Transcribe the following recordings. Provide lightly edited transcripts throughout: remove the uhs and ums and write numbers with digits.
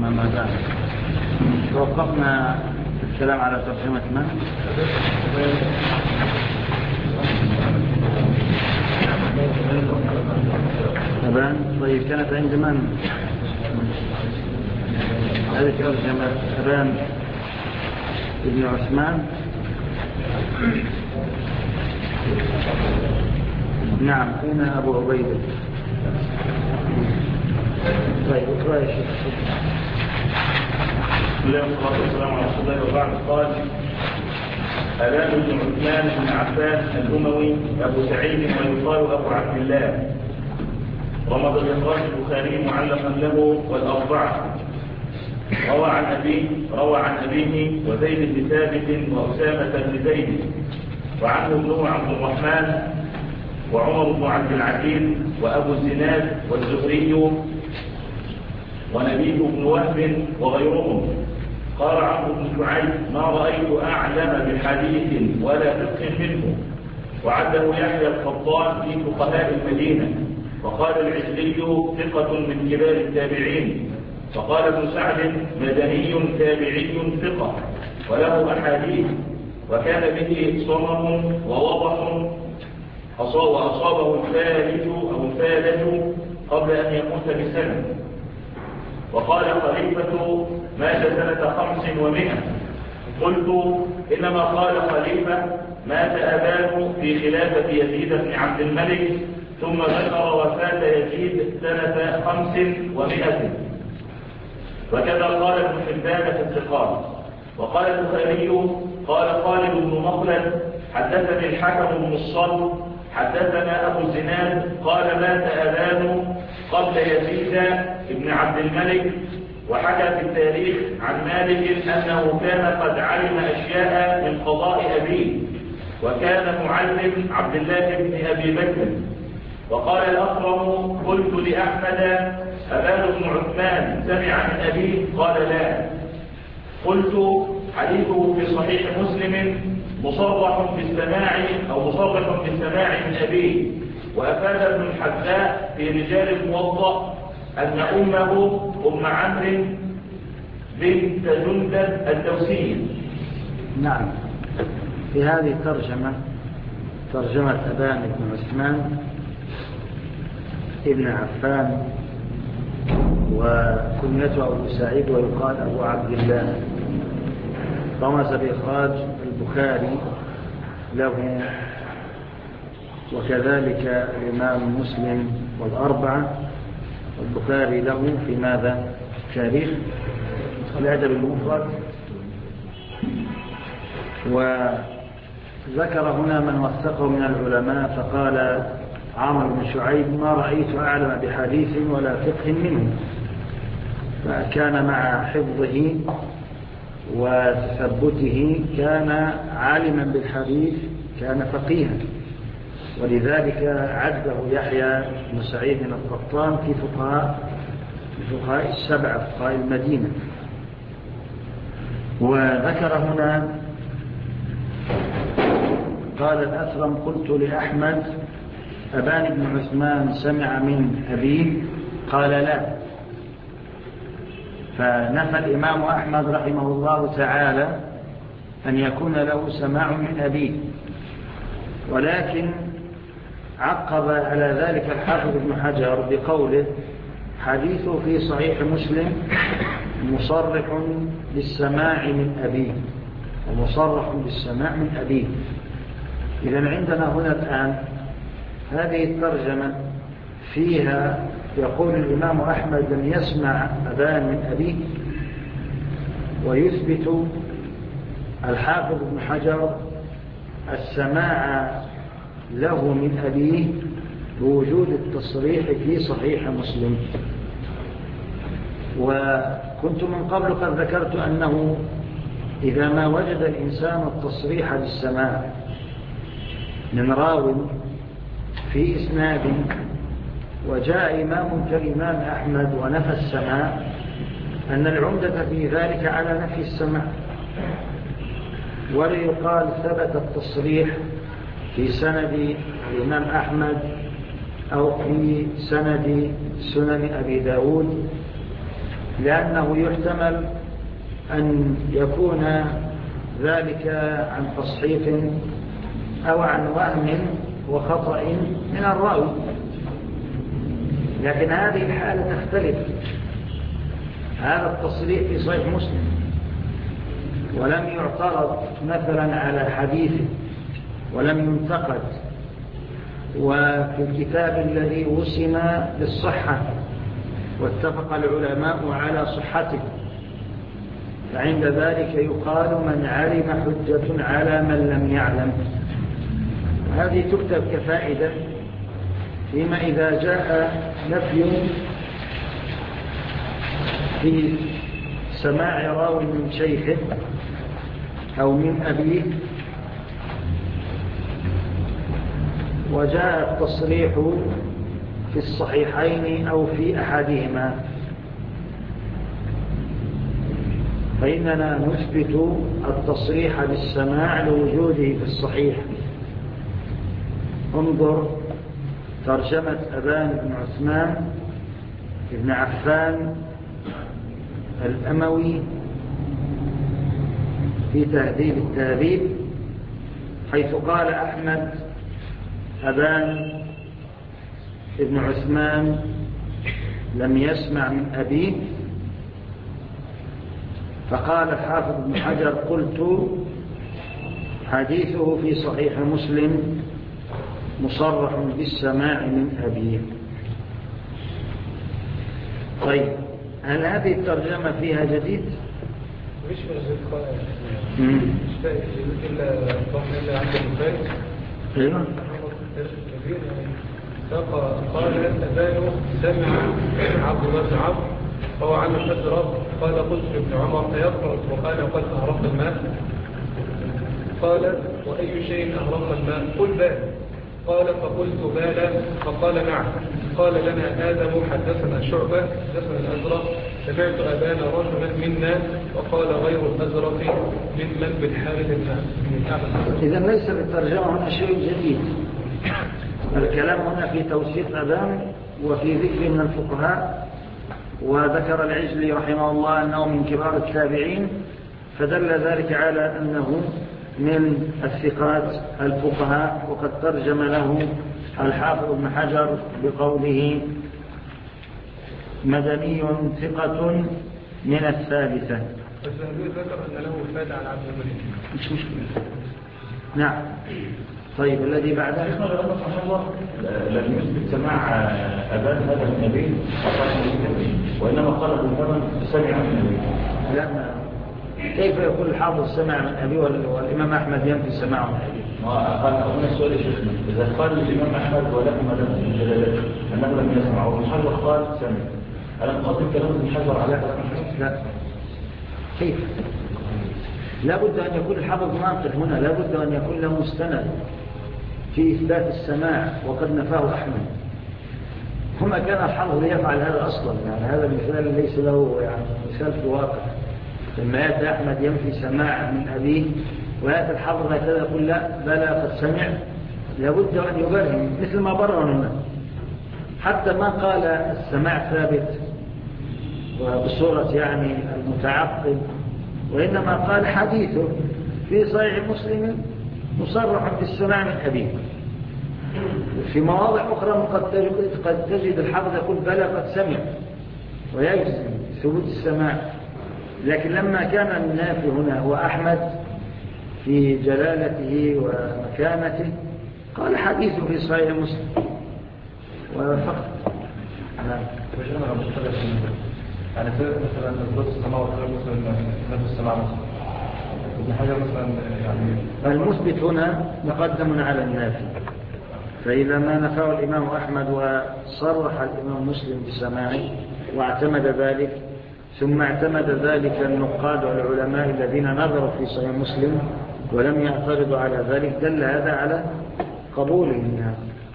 ما بعد توقفنا الكلام على ترجمة من؟ أبان. طيب كانت عند من؟ هذه ترجمة أبان ابن عثمان. نعم. أين أبو عبيدة؟ طيب اقرأ يا شيخ. بسم الله والصلاة والسلام على رسول الله. وبعد قال أبان بن عثمان بن عفان الأموي أبو سعيد ويقال أبو عبد الله، رمض الإخراج البخاري معلقا له والأربعة. روى عن أبيه وزيد بن ثابت وأسامة بن زيد، وعنه ابنه عبد الرحمن وعمر بن عبد العزيز وأبو الزناد والزهري ونبيه بن وهب وغيرهم. قال عمرو بن شعيب: ما رأيت أعلم بحديث ولا فقه منه. وعده يحيى القطان في فقهاء المدينة. وقال العجلي: ثقة من كبار التابعين. وقال ابن سعد: مدني تابعي ثقة وله أحاديث، وكان به صمم ووضح وأصابه الفالج قبل أن يموت بسنة. وقال خليفة: مات سنة 500. قلت: إنما قال خليفة مات أبان في خلافة يزيد بن عبد الملك، ثم ذكر وفاة يزيد سنة 500. وكذا قال ابن حبان في الثقات. وقال البخاري: قال خالد بن مخلد: حدثني الحكم بن الصلب حدثنا أبو الزناد قال مات أبان قبل يزيد بن عبد الملك. وحكى في التاريخ عن مالك أنه كان قد علم أشياء من قضاء أبيه، وكان معلم عبد الله بن أبي بكر. وقال الأخرم: قلت لأحمد: أبان بن عثمان سمع من أبيه؟ قال: لا. قلت: حديثه في صحيح مسلم مصرح بالسماع من أبيه. وأفاد ابن الحذاء في رجال الموضع أن أمه أم عمرو بنت جندب الدوسية. نعم. في هذه الترجمة ترجمة أبان بن عثمان ابن عفان، وكنيته أبو سعيد ويقال أبو عبد الله، رمز بإخراج البخاري له وكذلك الإمام مسلم والأربعة، والبخاري له في ماذا؟ تاريخ الأدب المفرد. وذكر هنا من وثقه من العلماء فقال عمرو بن شعيب: ما رأيت أعلم بحديث ولا فقه منه. فكان مع حفظه وتثبته كان عالما بالحديث، كان فقيها، ولذلك عده يحيى بن سعيد القطان في فقهاء السبعة، فقهاء المدينة. وذكر هنا قال الأثرم: قلت لأحمد: أبان بن عثمان سمع من أبيه؟ قال: لا. فنفى الإمام أحمد رحمه الله تعالى أن يكون له سماع من أبيه، ولكن عقب على ذلك الحافظ ابن حجر بقوله: حديثه في صحيح مسلم مصرح بالسماع من أبيه، ومصرح بالسماع من أبيه. إذن عندنا هنا الآن هذه الترجمة فيها يقول الإمام أحمد لم يسمع أبان من أبيه، ويثبت الحافظ ابن حجر السماع له من أبيه بوجود التصريح في صحيح مسلم. وكنت من قبل قد ذكرت أنه إذا ما وجد الإنسان التصريح بالسماع من راو في إسناد، وجاء إمام كالإمام أحمد ونفى السماع، أن العمدة في ذلك على نفي السماع، وليقال ثبت التصريح في سند الإمام أحمد أو في سند سنن أبي داود لأنه يحتمل أن يكون ذلك عن تصحيف أو عن وهم وخطأ من الراوي، لكن هذه الحالة تختلف. هذا التصريح في صحيح مسلم ولم يعترض مثلا على حديثه ولم ينتقد، وفي الكتاب الذي وسم بالصحة واتفق العلماء على صحته، فعند ذلك يقال من علم حجة على من لم يعلم. هذه تكتب كفائدة فيما إذا جاء نفي في سماع راوي من شيخه أو من أبيه، وجاء التصريح في الصحيحين أو في أحدهما، فإننا نثبت التصريح بالسماع لوجوده في الصحيح. انظر ترجمة أبان بن عثمان بن عفان الأموي في تهذيب التهذيب، حيث قال أحمد أبان بن عثمان لم يسمع من أبيه، فقال الحافظ ابن حجر قلت حديثه في صحيح مسلم مصرح بالسماع من أبيه. طيب، هل هذه الترجمة فيها جديد؟ مش جديد خالص، مش فاهم إلا الضمن اللي عنده الفايز. ايوه كبير قال أبان سمع عبد الله بن عمرو فهو عن الحجرة قال قلت لابن عمر أيقرأ وقال قد أهرق الماء؟ قال وأي شيء أهرق الماء؟ قل بال. قال فقلت بالا، فقال نعم. قال لنا آدم حدثنا شعبة حدثنا الأزرق سمعت أبان رجلا منا وقال غير الأزرق ممن بالحارث بن كعب. إذا ليس بالترجمة هنا شيء جديد، الكلام هنا في توثيق أبان وفي ذكر من الفقهاء، وذكر العجلي رحمه الله أنه من كبار التابعين، فدل ذلك على أنه من الثقات الفقهاء، وقد ترجم له الحافظ ابن حجر بقوله مدني ثقة من الثالثة. الزهبي ذكر أن له فاد عن عبد الملك. مش مشكلة. نعم. طيب الذي بعده لم يثبت سماع أبان هذا النبي وإنما قال بالثمن سمع من النبي. لا، كيف يقول الحافظ سمع من أبي والإمام أحمد ينفي سماعه من أبي؟ قال هنا السؤال يا شيخنا، إذا قال الإمام أحمد ولكم مدام من جلالته أنه لم يسمع وابن حجر قال سمع، ألم نقدم كلام ابن حجر على لا، كيف؟ لا بد أن يكون الحافظ ناقل هنا، لا بد أن يكون له مستند في إثبات السماع، وقد نفاه أحمد. هما كان الحافظ يفعل هذا أصلا، يعني هذا المثال ليس له يعني مثال في الواقع. لما يأتي أحمد ينفي سماع من أبيه ويأتي الحافظ هكذا يقول لا بلى قد سمع، لابد أن يبرهن مثل ما برهن هنا، حتى ما قال السماع ثابت وبصورة يعني المتعقب، وإنما قال حديثه في صحيح مسلم مصرح بالسماع من أبيه. في مواضع أخرى قد تجد الحافظ يقول بلى قد سمع ويجزم ثبوت السماع، لكن لما كان النافي هنا هو أحمد في جلالته ومكانته قال حديثه في صحيح مسلم وفقط. نعم. وجهنا لو مختلف يعني مثلا نثبت السماع وغير مثلا نفس السماع مثلا ابن حجر مثلا يعني المثبت هنا مقدم على النافي، فإذا ما نفاه الإمام أحمد وصرح الإمام مسلم بسماعه واعتمد ذلك، ثم اعتمد ذلك النقاد والعلماء الذين نظروا في صحيح مسلم ولم يعترضوا على ذلك، دل هذا على قبوله منها.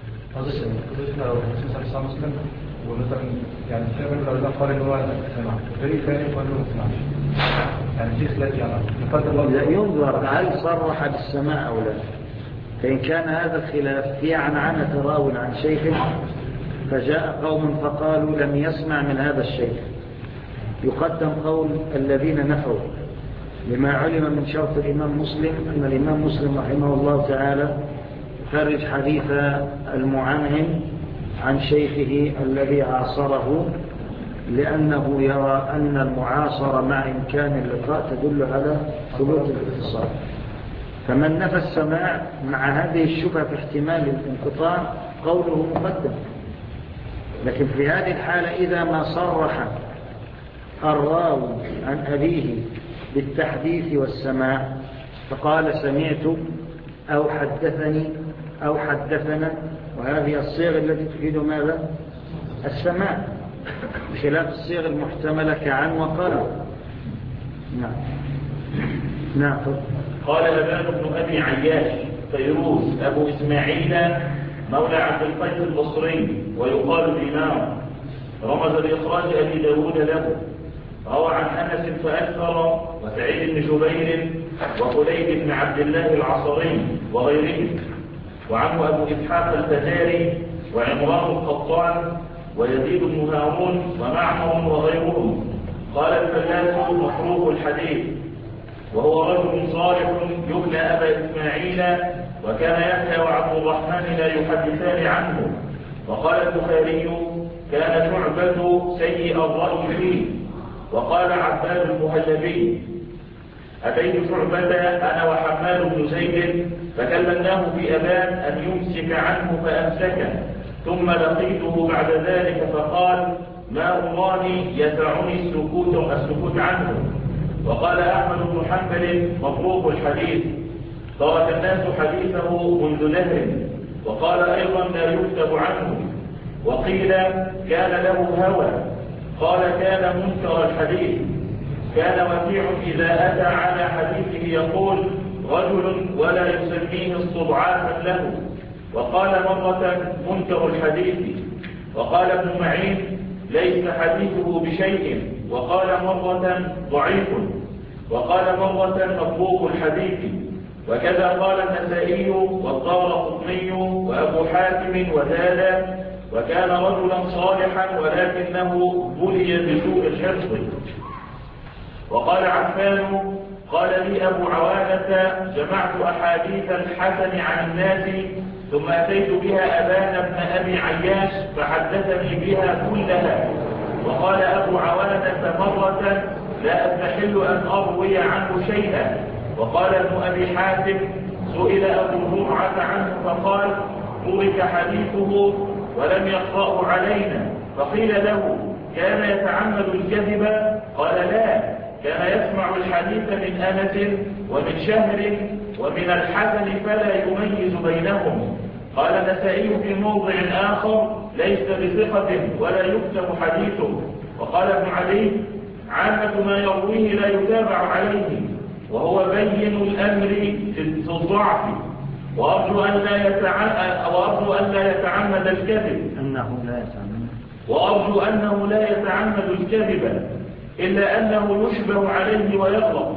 مسلم ومثلا يعني في من العلماء قال ان هو سمع، فريق ثاني قال انه ما سمعش، يعني في خلاف يعني لا ينظر هل صرح بالسماع او لا. فإن كان هذا الخلاف في عنعنة راو عن شيخ، فجاء قوم فقالوا لم يسمع من هذا الشيخ، يقدم قول الذين نفوا، لما علم من شرط الإمام مسلم أن الإمام مسلم رحمه الله تعالى يخرج حديث المعنعم عن شيخه الذي عاصره، لأنه يرى أن المعاصرة مع إمكان اللقاء تدل على ثبوت الاتصال. فمن نفى السماع مع هذه الشبهة في احتمال الانقطاع قوله مقدم. لكن في هذه الحالة إذا ما صرح الراوي عن أبيه بالتحديث والسماع فقال سمعت أو حدثني أو حدثنا، وهذه الصيغ التي تفيد ماذا؟ السماع، بخلاف الصيغ المحتملة كعن وقال. نعم. نعم. قال أبان بن أبي عياش فيروز أبو إسماعيل مولى عبد القيس البصري ويقال دينار، رمز لإخراج أبي داود له. روى عن أنس فأكثر وسعيد بن جبير وخليد بن عبد الله العصري وغيرهم، وعنه أبو إسحاق الفتاري وعمران القطان ويزيد بن هارون ومعمر وغيرهم. قال الفلاس مفروق الحديث، وهو رجل صالح يبنى أبا إسماعيل، وكان يحيى وعبد الرحمن لا يحدثان عنه. وقال البخاري كان شعبة سيء الرأي فيه. وقال عباد المهلبي أتيت شعبة أنا وحماد بن زيد فكلمناه في أبان أن يمسك عنه فأمسكه، ثم لقيته بعد ذلك فقال ما أراني يسعني السكوت عنه. وقال أحمد بن حنبل مبروك الحديث، ترك الناس حديثه منذ دهر. وقال أيضا لا يكتب عنه. وقيل كان له هوى. قال كان منكر الحديث. كان وكيع إذا أتى على حديثه يقول رجل ولا يسميه استضعافا له. وقال مرة منكر الحديث. وقال ابن معين ليس حديثه بشيء. وقال مرة ضعيف. وقال مرة مطروق الحديث. وكذا قال النسائي والدارقطني وأبو حاتم وزاد وكان رجلا صالحا ولكنه بلي بسوء الحفظ. وقال عفان قال لي أبو عوانة جمعت أحاديث الحسن عن الناس ثم أتيت بها أبان بن أبي عياش فحدثني بها كلها. وقال أبو عوانة مرة لا أستحل أن أروي عنه شيئا. وقال ابن أبي حاتم سئل أبو زرعة عنه فقال ترك حديثه ولم يقرأه علينا. فقيل له كان يتعمد الكذب؟ قال لا، كان يسمع الحديث من أنس ومن شهر ومن الحسن فلا يميز بينهم. قال النسائي في موضع آخر ليس بثقة ولا يكتب حديثه. وقال ابن علي عامة ما يرويه لا يتابع عليه، وهو بين الأمر في الضعف. وأرجو أن لا يتعمد الكذب، وأرجو أنه لا يتعمد الكذب إلا أنه يشبه عليه ويغلط.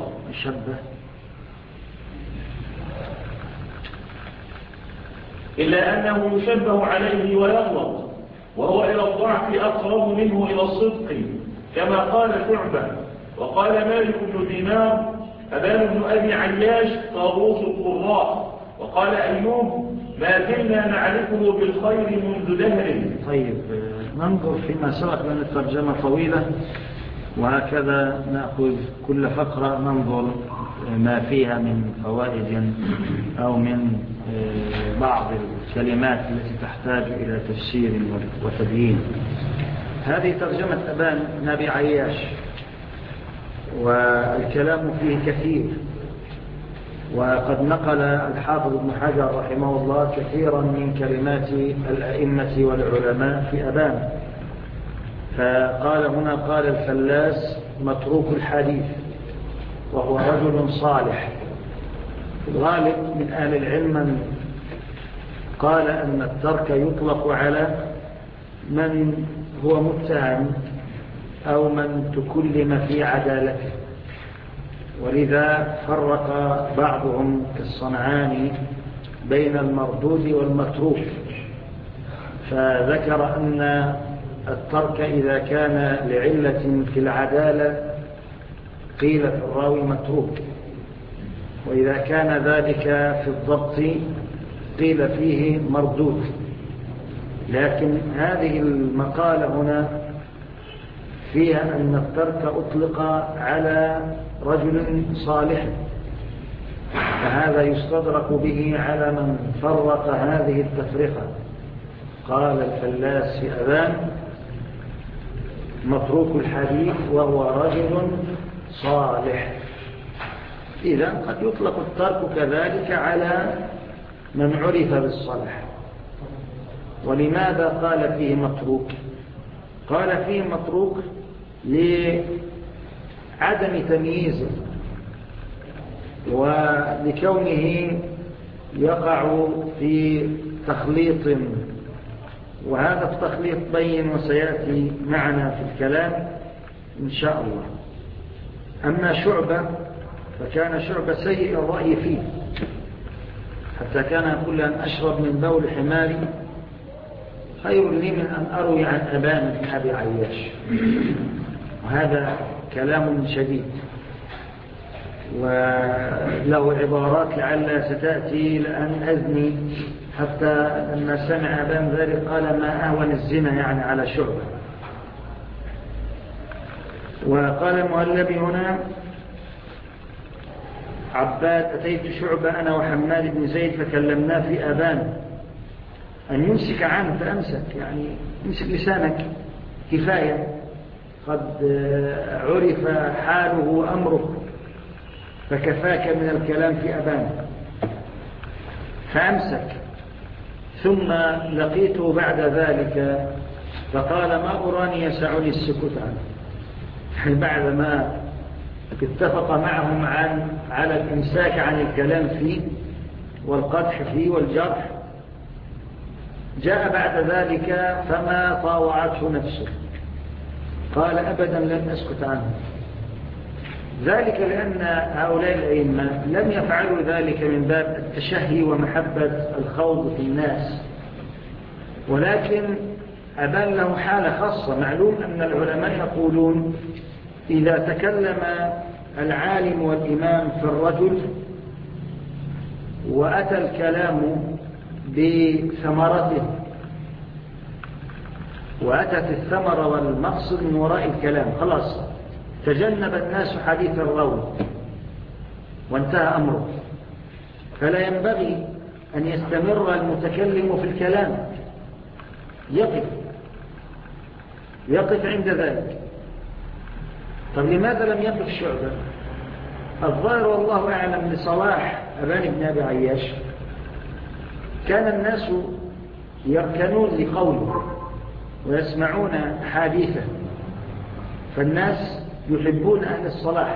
إلا أنه يشبه عليه ويغلط، وهو إلى الضعف أقرب منه إلى الصدق كما قال شعبة. وقال مالك بن دينار أبان بن أبي عياش طاووس القراء. وقال أيوب ما زلنا نعرفه بالخير منذ دهر. طيب ننظر فيما سبق لأن الترجمة طويلة، وهكذا نأخذ كل فقرة ننظر ما فيها من فوائد أو من بعض الكلمات التي تحتاج إلى تفسير وتبيين. هذه ترجمة أبان بن أبي عياش، والكلام فيه كثير، وقد نقل الحافظ ابن حجر رحمه الله كثيرا من كلمات الأئمة والعلماء في أبان. فقال هنا قال الفلاس متروك الحديث، وهو رجل صالح. الغالب من أهل العلم من قال أن الترك يطلق على من هو متهم أو من تكلم في عدالته، ولذا فرق بعضهم كالصنعاني بين المردود والمتروك، فذكر أن الترك إذا كان لعلة في العدالة قيل في الراوي متروك، وإذا كان ذلك في الضبط قيل فيه مردود. لكن هذه المقالة هنا فيها أن الترك أطلق على رجل صالح، فهذا يستدرك به على من فرق هذه التفرقة. قال الفلاس في أبان متروك الحديث وهو رجل صالح. إذا قد يطلق الترك كذلك على من عرف بالصلاح. ولماذا قال فيه متروك؟ قال فيه متروك لعدم تمييزه ولكونه يقع في تخليط، وهذا التخليط بين وسيأتي معنا في الكلام إن شاء الله. أما شعبة فكان شعبة سيء الرأي فيه، حتى كان يقول أن أشرب من بول حماري خير لي من أن أروي عن أبان بن أبي عياش، وهذا كلام شديد وله عبارات لعل ستأتي لأن أذني، حتى لما سمع أبان ذلك قال ما أهون الزنا يعني على شعبة. وقال المؤلبي هنا عباد أتيت شعبة أنا وحماد بن زيد فكلمناه في أبان أن يمسك عنه فأمسك، يعني امسك لسانك كفاية، قد عرف حاله وأمره فكفاك من الكلام في أبان، فأمسك. ثم لقيته بعد ذلك فقال ما أراني يسعني السكوت عنه، يعني بعدما اتفق معهم على الإمساك عن الكلام فيه والقدح فيه والجرح، جاء بعد ذلك فما طاوعته نفسه، قال أبدا لن أسكت عنه. ذلك لأن هؤلاء الأئمة لم يفعلوا ذلك من باب التشهي ومحبة الخوض في الناس، ولكن أبان له حالة خاصة. معلوم أن العلماء يقولون إذا تكلم العالم والإمام في الرجل وأتى الكلام بثمرته وأتت الثمرة والمقصد من وراء الكلام، خلاص تجنب الناس حديث الراوي وانتهى أمره، فلا ينبغي أن يستمر المتكلم في الكلام، يقف عند ذلك. طب لماذا لم يقف شعبة؟ الظاهر والله أعلم لصلاح أبان بن أبي عياش كان الناس يركنون لقوله ويسمعون حديثه، فالناس يحبون أهل الصلاح،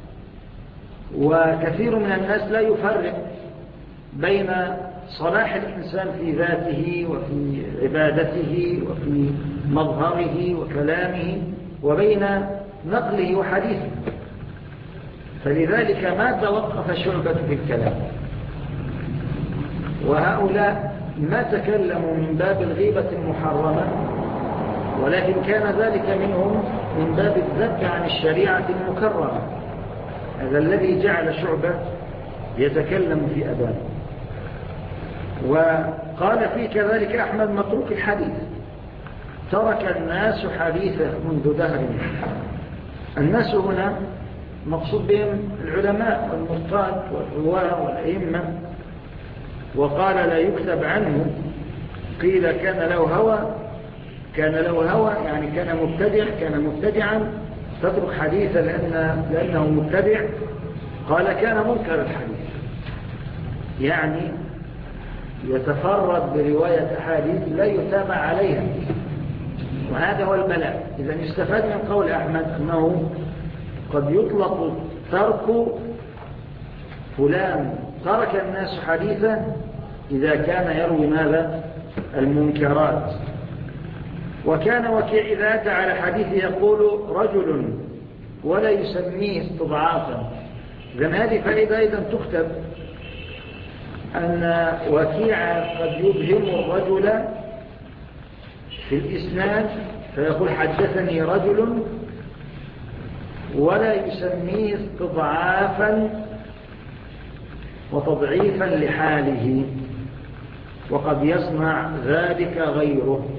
وكثير من الناس لا يفرق بين صلاح الإنسان في ذاته وفي عبادته وفي مظهره وكلامه وبين نقله وحديثه، فلذلك ما توقف شعبة في الكلام. وهؤلاء ما تكلموا من باب الغيبة المحرمة، ولكن كان ذلك منهم من باب الذب عن الشريعة المكرمة. هذا الذي جعل شعبة يتكلم في أبان. وقال فيه كذلك أحمد متروك الحديث، ترك الناس حديثه منذ دهر. الناس هنا مقصود بهم العلماء والمفتاد والرواه والأئمة. وقال لا يكتب عنه، قيل كان له هوى يعني كان مبتدعا تترك حديثا لأنه مبتدع. قال كان منكر الحديث، يعني يتفرد برواية أحاديث لا يتابع عليها، وهذا هو البلاء. إذا يستفاد من قول أحمد أنه قد يطلق ترك فلان ترك الناس حديثا إذا كان يروي ماذا؟ المنكرات. وكان وكيع إذا أتى على حديث يقول رجل ولا يسميه استضعافا. إذن هذه فائدة أيضا تكتب أن وكيع قد يبهم الرجل في الإسناد فيقول حدثني رجل ولا يسميه استضعافا وتضعيفا لحاله، وقد يصنع ذلك غيره،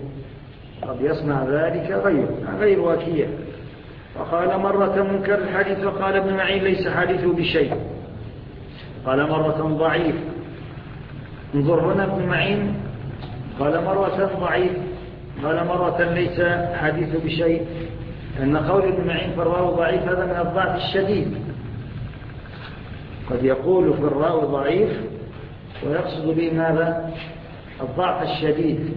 غير وكيع. وقال مرة منكر الحديث وقال ابن معين ليس حديثه بشيء، قال مرة ضعيف. انظر هنا ابن معين قال مرة ضعيف، قال مرة ليس حديثه بشيء، أن قول ابن معين في الراوي ضعيف هذا من الضعف الشديد. قد يقول في الراوي ضعيف ويقصد به ماذا؟ الضعف الشديد.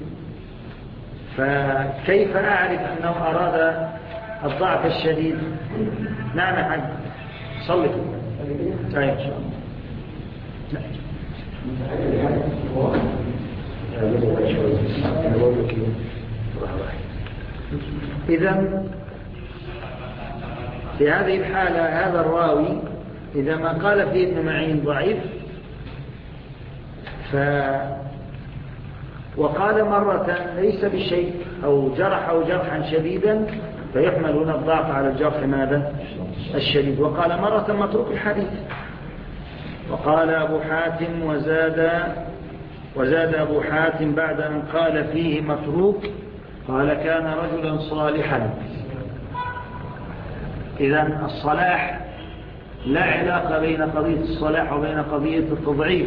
فكيف أعرف أنه أراد الضعف الشديد؟ نعم يا حاج صلي طيب إن شاء الله. إذن في هذه الحالة هذا الراوي إذا ما قال فيه ابن معين ضعيف وقال مرة ليس بشيء أو جرحه جرحا شديدا فيحمل هنا الضعف على الجرح ماذا؟ الشديد. وقال مرة متروك الحديث. وقال أبو حاتم وزاد أبو حاتم بعد أن قال فيه متروك قال كان رجلا صالحا. إذن الصلاح لا علاقة بين قضية الصلاح وبين قضية التضعيف.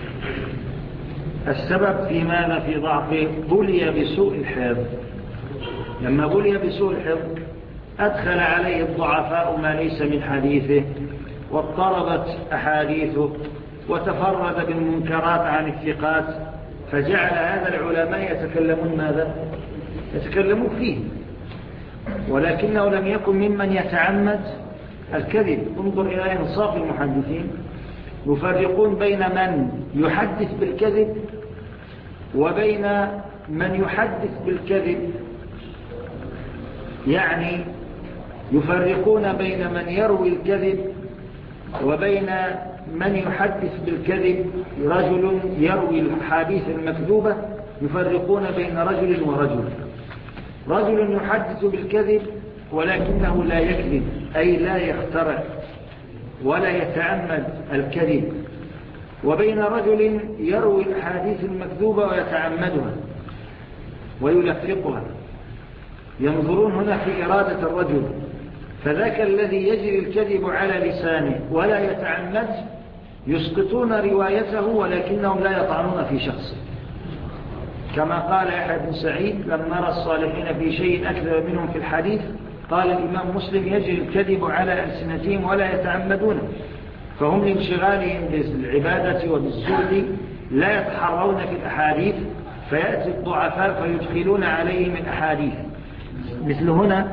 السبب في ماذا؟ في ضعفه. بلي بسوء الحفظ. لما بلي بسوء الحفظ أدخل عليه الضعفاء ما ليس من حديثه واضطربت أحاديثه وتفرد بالمنكرات عن الثقات، فجعل هذا العلماء يتكلمون ماذا؟ يتكلمون فيه، ولكنه لم يكن ممن يتعمد الكذب. انظر إلى إنصاف المحدثين، يفرقون بين من يحدث بالكذب وبين من يحدث بالكذب، يعني يفرقون بين من يروي الكذب وبين من يحدث بالكذب. رجل يروي الحديث المكذوبة يفرقون بين رجل ورجل. رجل يحدث بالكذب ولكنه لا يكذب، أي لا يخترع ولا يتعمد الكذب، وبين رجل يروي الحديث المكذوبة ويتعمدها ويلفقها. ينظرون هنا في إرادة الرجل، فذاك الذي يجري الكذب على لسانه ولا يتعمد يسقطون روايته ولكنهم لا يطعنون في شخصه، كما قال يحيى بن سعيد لما نرى الصالحين في شيء أكثر منهم في الحديث قال الإمام مسلم يجري الكذب على ألسنتهم ولا يتعمدون، فهم لانشغالهم بالعبادة وبالزهد لا يتحرون في الأحاديث، فيأتي الضعفاء فيدخلون عليهم الأحاديث. مثل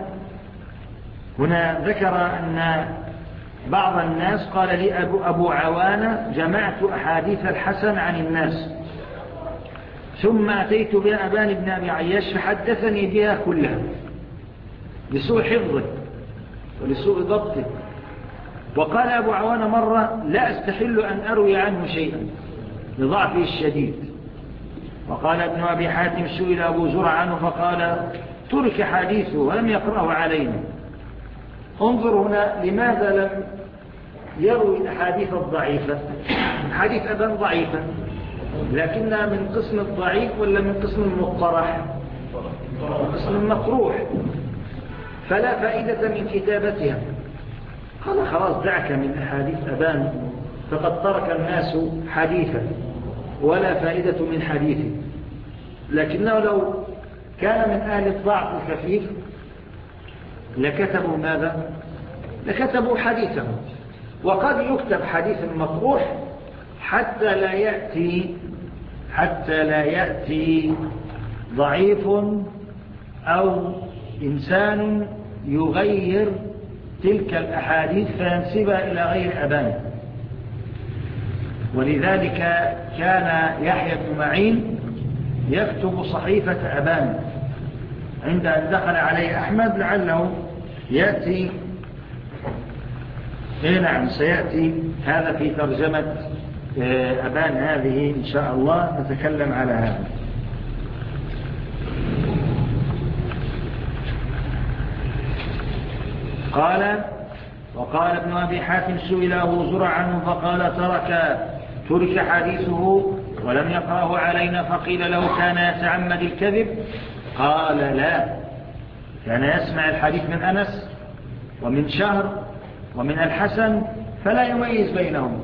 هنا ذكر أن بعض الناس قال لي أبو عوانة جمعت أحاديث الحسن عن الناس ثم أتيت بها أبان بن أبي عياش فحدثني بها كلها لسوء حفظه ولسوء ضبطه. وقال أبو عوانة مرة لا أستحل أن أروي عنه شيئا لضعفه الشديد. وقال ابن أبي حاتم سئل أبو زرع عنه فقال ترك حديثه ولم يقرأه علينا. انظر هنا لماذا لم يروي الأحاديث الضعيفة؟ حديث أبان ضعيفة لكنها من قسم الضعيف ولا من قسم المقترح؟ من قسم المقروح، فلا فائدة من كتابتها. قال خلاص دعك من أحاديث أبان فقد ترك الناس حديثا ولا فائدة من حديثه. لكنه لو كان من أهل الضعف الخفيف لكتبوا ماذا؟ لكتبوا حديثه. وقد يكتب حديث مطروح حتى لا يأتي ضعيف أو إنسان يغير تلك الأحاديث فينسبها إلى غير أبان. ولذلك كان يحيى بن معين يكتب صحيفة أبان عند أن دخل عليه أحمد لعله يأتي. نعم سيأتي هذا في ترجمة أبان هذه إن شاء الله نتكلم على هذا. وقال ابن أبي حاتم سئل أبو زرع عنه فقال ترك حديثه ولم يقرأه علينا، فقيل له كان يتعمد الكذب؟ قال لا، كان يسمع الحديث من أنس ومن شهر ومن الحسن فلا يميز بينهم،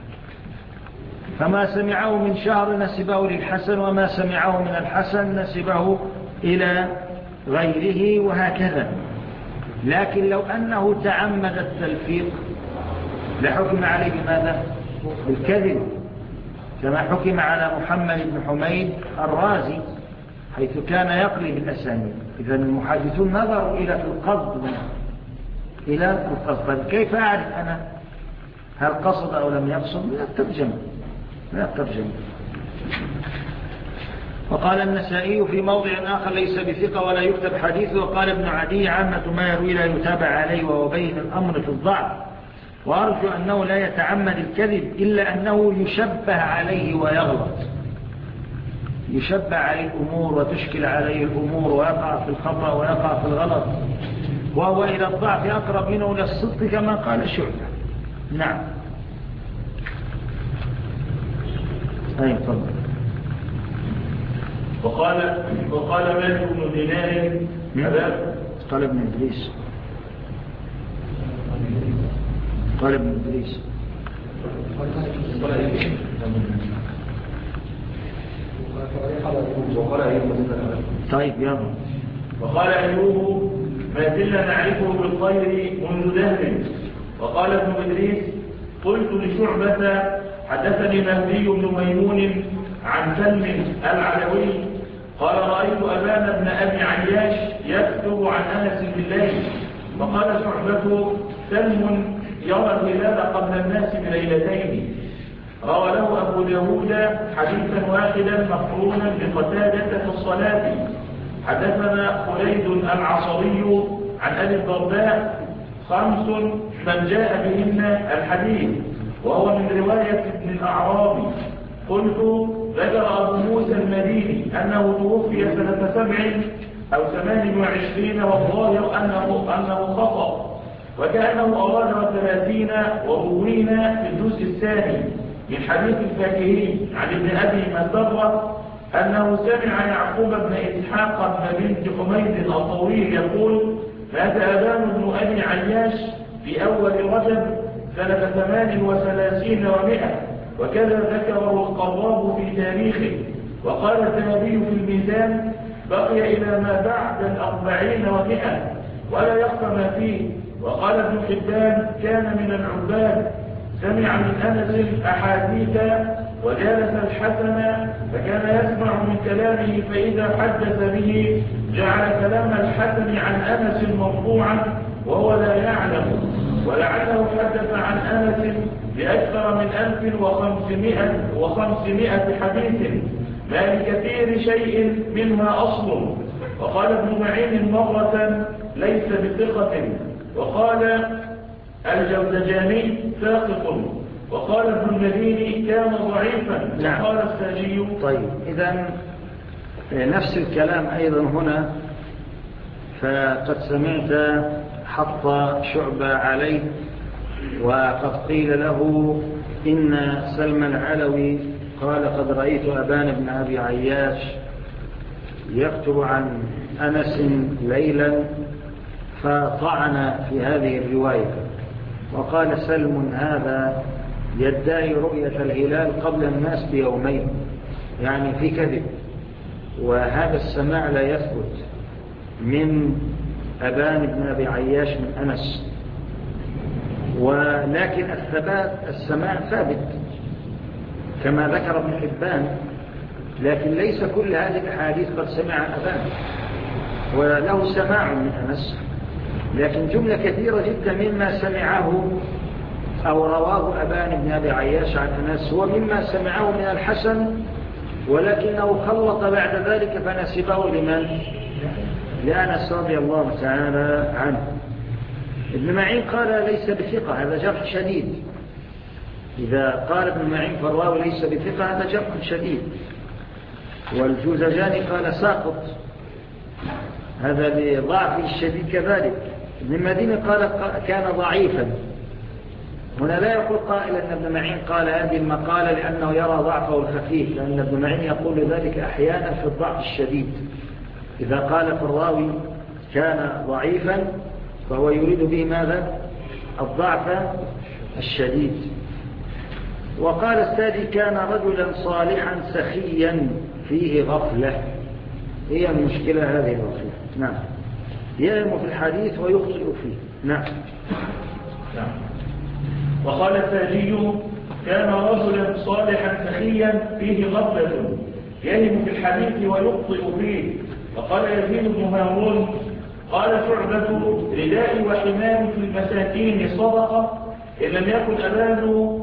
فما سمعه من شهر نسبه للحسن وما سمعه من الحسن نسبه إلى غيره وهكذا. لكن لو أنه تعمد التلفيق لحكم عليه بماذا؟ بالكذب، كما حكم على محمد بن حميد الرازي حيث كان يقلب الأسانيد. إذن المحدثون نظروا إلى القصد إلى القصد. كيف أعرف أنا هل قصد أو لم يقصد؟ لا الترجمة. وقال النسائي في موضع آخر ليس بثقة ولا يكتب حديثه. وقال ابن عدي عامة ما يروي لا يتابع عليه وبين الأمر في الضعف، وأرجو أنه لا يتعمد الكذب إلا أنه يشبه عليه ويغلط، يشبه عليه الأمور وتشكل عليه الأمور ويقع في الخطأ ويقع في الغلط، وهو إلى الضعف أقرب منه إلى الصدق كما قال شعبة. نعم. أي طبعا. وقال مالك بن دينار قال ابن إدريس طيب يلا. وقال أيوب ما زلنا نعرفه بالخير منذ دهر. وقال ابن إدريس قلت لشعبة حدثني مهدي بن ميمون عن سلم العلوي قال رأيت أبان بن أبي عياش يكتب عن أنس بالليل. فقال شعبة سلم يرى الهلال قبل الناس بليلتين. روى له أبو داود حديثا واحدا مقرونا بقتادة في الصلاة. حدثنا خليد العصري عن أبي الدرداء 5 من جاء بهن الحديث، وهو من رواية ابن الأعرابي. قلت ذكر أبو موسى المديني أنه توفي سنة 7 أو 28 والظاهر أنه خطأ، وكأنه أراد 30 وروينا في الجزء الثاني من حديث الفاكهين عن ابن أبي مسرة أنه سمع يعقوب بن إسحاق بن بنت حميد الطويل يقول مات أبان بن أبي عياش في أول رجب سنة 38 و100، وكذا ذكره القراب في تاريخه. وقال الذهبي في الميزان بقي إلى ما بعد 40 و100 ولا يخفى ما فيه. وقال ابن حبان كان من العباد سمع من أنس أحاديث وجالس الحسن فكان يسمع من كلامه، فإذا حدث به جعل كلام الحسن عن أنس مرفوعا وهو لا يعلم، ولعله حدث عن أنس بأكثر من 1500 حديث ما لكثير شيء منها أصل. وقال ابن معين مرة ليس بثقة. وقال الجوزجاني ساقط. وقال ابن المديني كان ضعيفا. نعم. وقال الساجي. طيب إذن نفس الكلام أيضا هنا، فقد سمعت حط شعبة عليه، وقد قيل له إن سلم العلوي قال قد رأيت أبان بن أبي عياش يكتب عن أنس ليلا، فطعن في هذه الرواية وقال سلم هذا يدعي رؤية الهلال قبل الناس بيومين، يعني في كذب، وهذا السماع لا يثبت من أبان بن أبي عياش من أنس، ولكن السماع ثابت كما ذكر ابن حبان، لكن ليس كل هذه الأحاديث قد سمع أبان، وله سماع من أنس، لكن جملة كثيرة جدا مما سمعه أو رواه أبان بن أبي عياش عن أنس هو مما سمعه من الحسن، ولكنه خلط بعد ذلك فنسبه لمن؟ لأنس رضي الله تعالى عنه. ابن معين قال ليس بثقة، هذا جرح شديد. إذا قال ابن معين فالراوي ليس بثقة هذا جرح شديد. والجوزجاني قال ساقط، هذا لضعف الشديد كذلك. ابن المديني قال كان ضعيفا. هنا لا يقول قائل أن ابن معين قال هذه المقالة لأنه يرى ضعفه الخفيف، لأن ابن معين يقول ذلك أحيانا في الضعف الشديد. إذا قال في الراوي كان ضعيفا فهو يريد به ماذا؟ الضعف الشديد. وقال السادي كان رجلا صالحا سخيا فيه غفلة. هي المشكلة هذه الغفلة. نعم، يهم في الحديث ويخطئ فيه. نعم. وقال التاجي كان رجلا صالحا سخيا فيه غفلة يهم في الحديث ويخطئ فيه. وقال يزيد بن هارون قال شعبة ردائي وحمامي في المساكين صدقة إن لم يكن أبان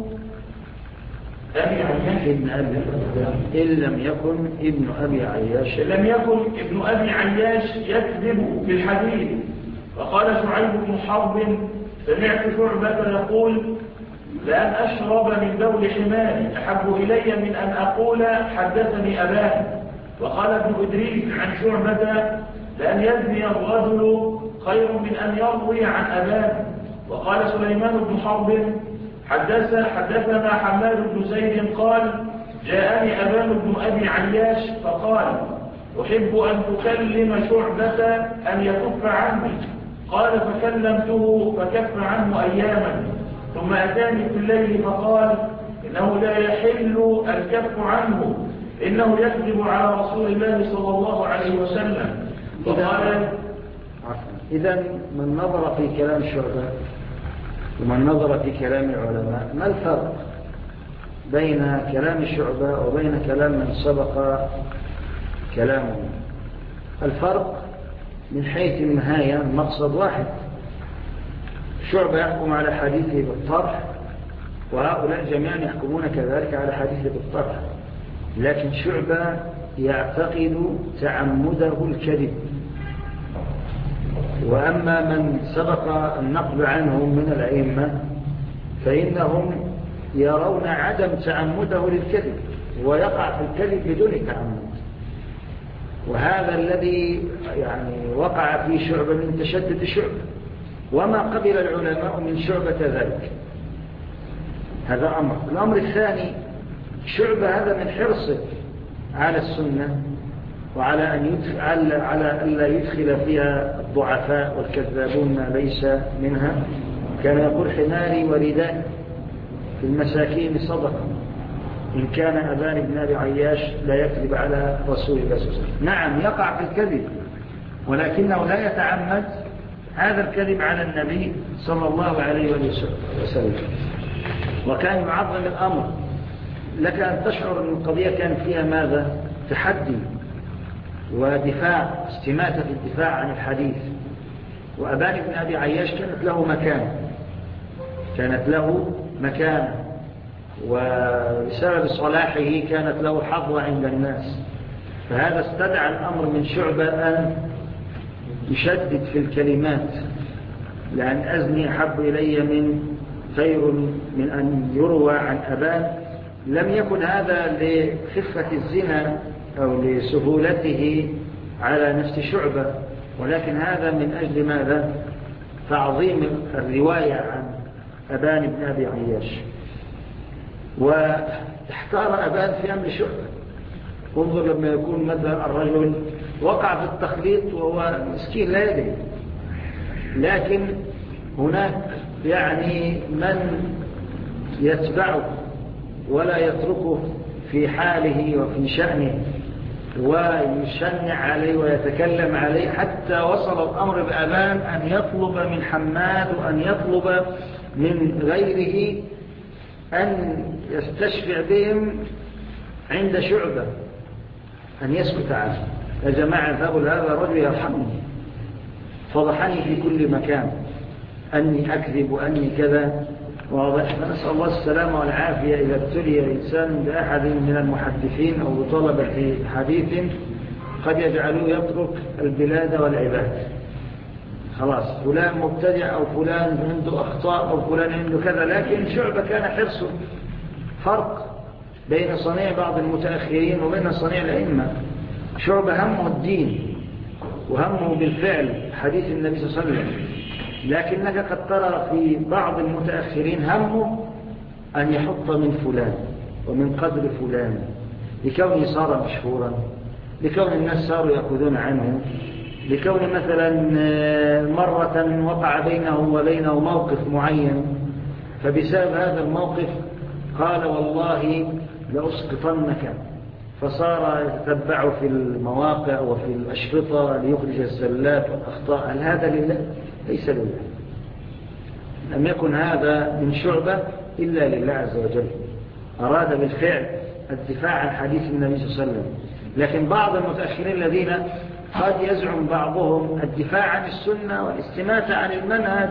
أبي عياش إن لم يكن ابن أبي عياش إن لم يكن ابن أبي عياش يكذب في الحديث. وقال شعيب بن حرب سمعت شعبة يقول لأن أشرب من بول حماري أحب إلي من أن أقول حدثني أبان. وقال ابن إدريس عن شعبة لأن يزني الرجل خير من أن يروي عن أبان. وقال سليمان بن حرب حدثنا حماد بن زيد قال جاءني أبان بن أبي عياش فقال أحب أن تكلم شعبة أن يكف عني. قال فكلمته فكف عنه أياما ثم أتاني في الليل فقال إنه لا يحل الكف عنه إنه يكذب على رسول الله صلى الله عليه وسلم. إذا من نظر في كلام شعبة ومن نظر في كلام العلماء ما الفرق بين كلام شعبة وبين كلام من سبق كلامه؟ الفرق من حيث النهاية المقصد واحد. شعبة يحكم على حديثه بالطرح وهؤلاء جميعا يحكمون كذلك على حديثه بالطرح، لكن شعبة يعتقد تعمده الكذب، وأما من سبق النقل عنهم من الأئمة فإنهم يرون عدم تعمده للكذب ويقع في الكذب بدون تعمد. وهذا الذي يعني وقع في شعبة من تشدد شعبة، وما قبل العلماء من شعبة ذلك. هذا أمر. الأمر الثاني شعبة هذا من حرصه على السنة وعلى على ألا يدخل فيها الضعفاء والكذابون ما ليس منها. كان يقول حماري وردائي في المساكين صدقة إن كان أبان بن أبي عياش لا يكذب على رسول الله صلى الله عليه وسلم. نعم يقع في الكذب ولكنه لا يتعمد هذا الكذب على النبي صلى الله عليه وسلم، وكان يعظم الأمر. لك أن تشعر أن القضية كان فيها ماذا؟ تحدي ودفاع، استماتة في الدفاع عن الحديث. وأبان بن أبي عياش كانت له مكان وبسبب صلاحه كانت له حظوة عند الناس. فهذا استدعى الأمر من شعبة أن يشدد في الكلمات، لأن أزني أحب إلي من خير من أن يروى عن أبان. لم يكن هذا لخفة الزنا أو لسهولته على نفس شعبة، ولكن هذا من أجل ماذا؟ تعظيم الرواية عن أبان بن أبي عياش. واحتار أبان في أمر شعبة. انظر لما يكون مثلا الرجل وقع في التخليط وهو مسكين لا يدري، لكن هناك يعني من يتبعه ولا يتركه في حاله وفي شأنه ويشنع عليه ويتكلم عليه، حتى وصل الأمر بأبان أن يطلب من حماد وأن يطلب من غيره أن يستشفع بهم عند شعبة أن يسكت عنه. يا جماعة ذهبوا هذا الرجل يرحمني، فضحني في كل مكان أني أكذب وأني كذا واضح. فنسأل الله السلامة والعافية. إذا ابتلي إنسان بأحد من المحدثين أو بطلبة حديث قد يجعلوه يترك البلاد والعباد. خلاص فلان مبتدع أو فلان عنده أخطاء أو فلان عنده كذا. لكن شعبة كان حرصه. فرق بين صنيع بعض المتأخرين وبين صنيع الأئمة. شعبة همه الدين وهمه بالفعل حديث النبي صلى الله عليه وسلم، لكنك قد ترى في بعض المتأخرين همه أن يحط من فلان ومن قدر فلان لكونه صار مشهورا، لكون الناس صاروا يأخذون عنه، لكون مثلا مرة وقع بينه وبينه موقف معين، فبسبب هذا الموقف قال والله لأسقطنك، فصار يتتبع في المواقع وفي الأشرطة ليخرج الزلات والأخطاء. هل هذا لله؟ ليس لله. لم يكن هذا من شعبة إلا لله عز وجل، أراد بالفعل الدفاع عن حديث النبي صلى الله عليه وسلم. لكن بعض المتأخرين الذين قد يزعم بعضهم الدفاع عن السنة والاستماتة عن المنهج،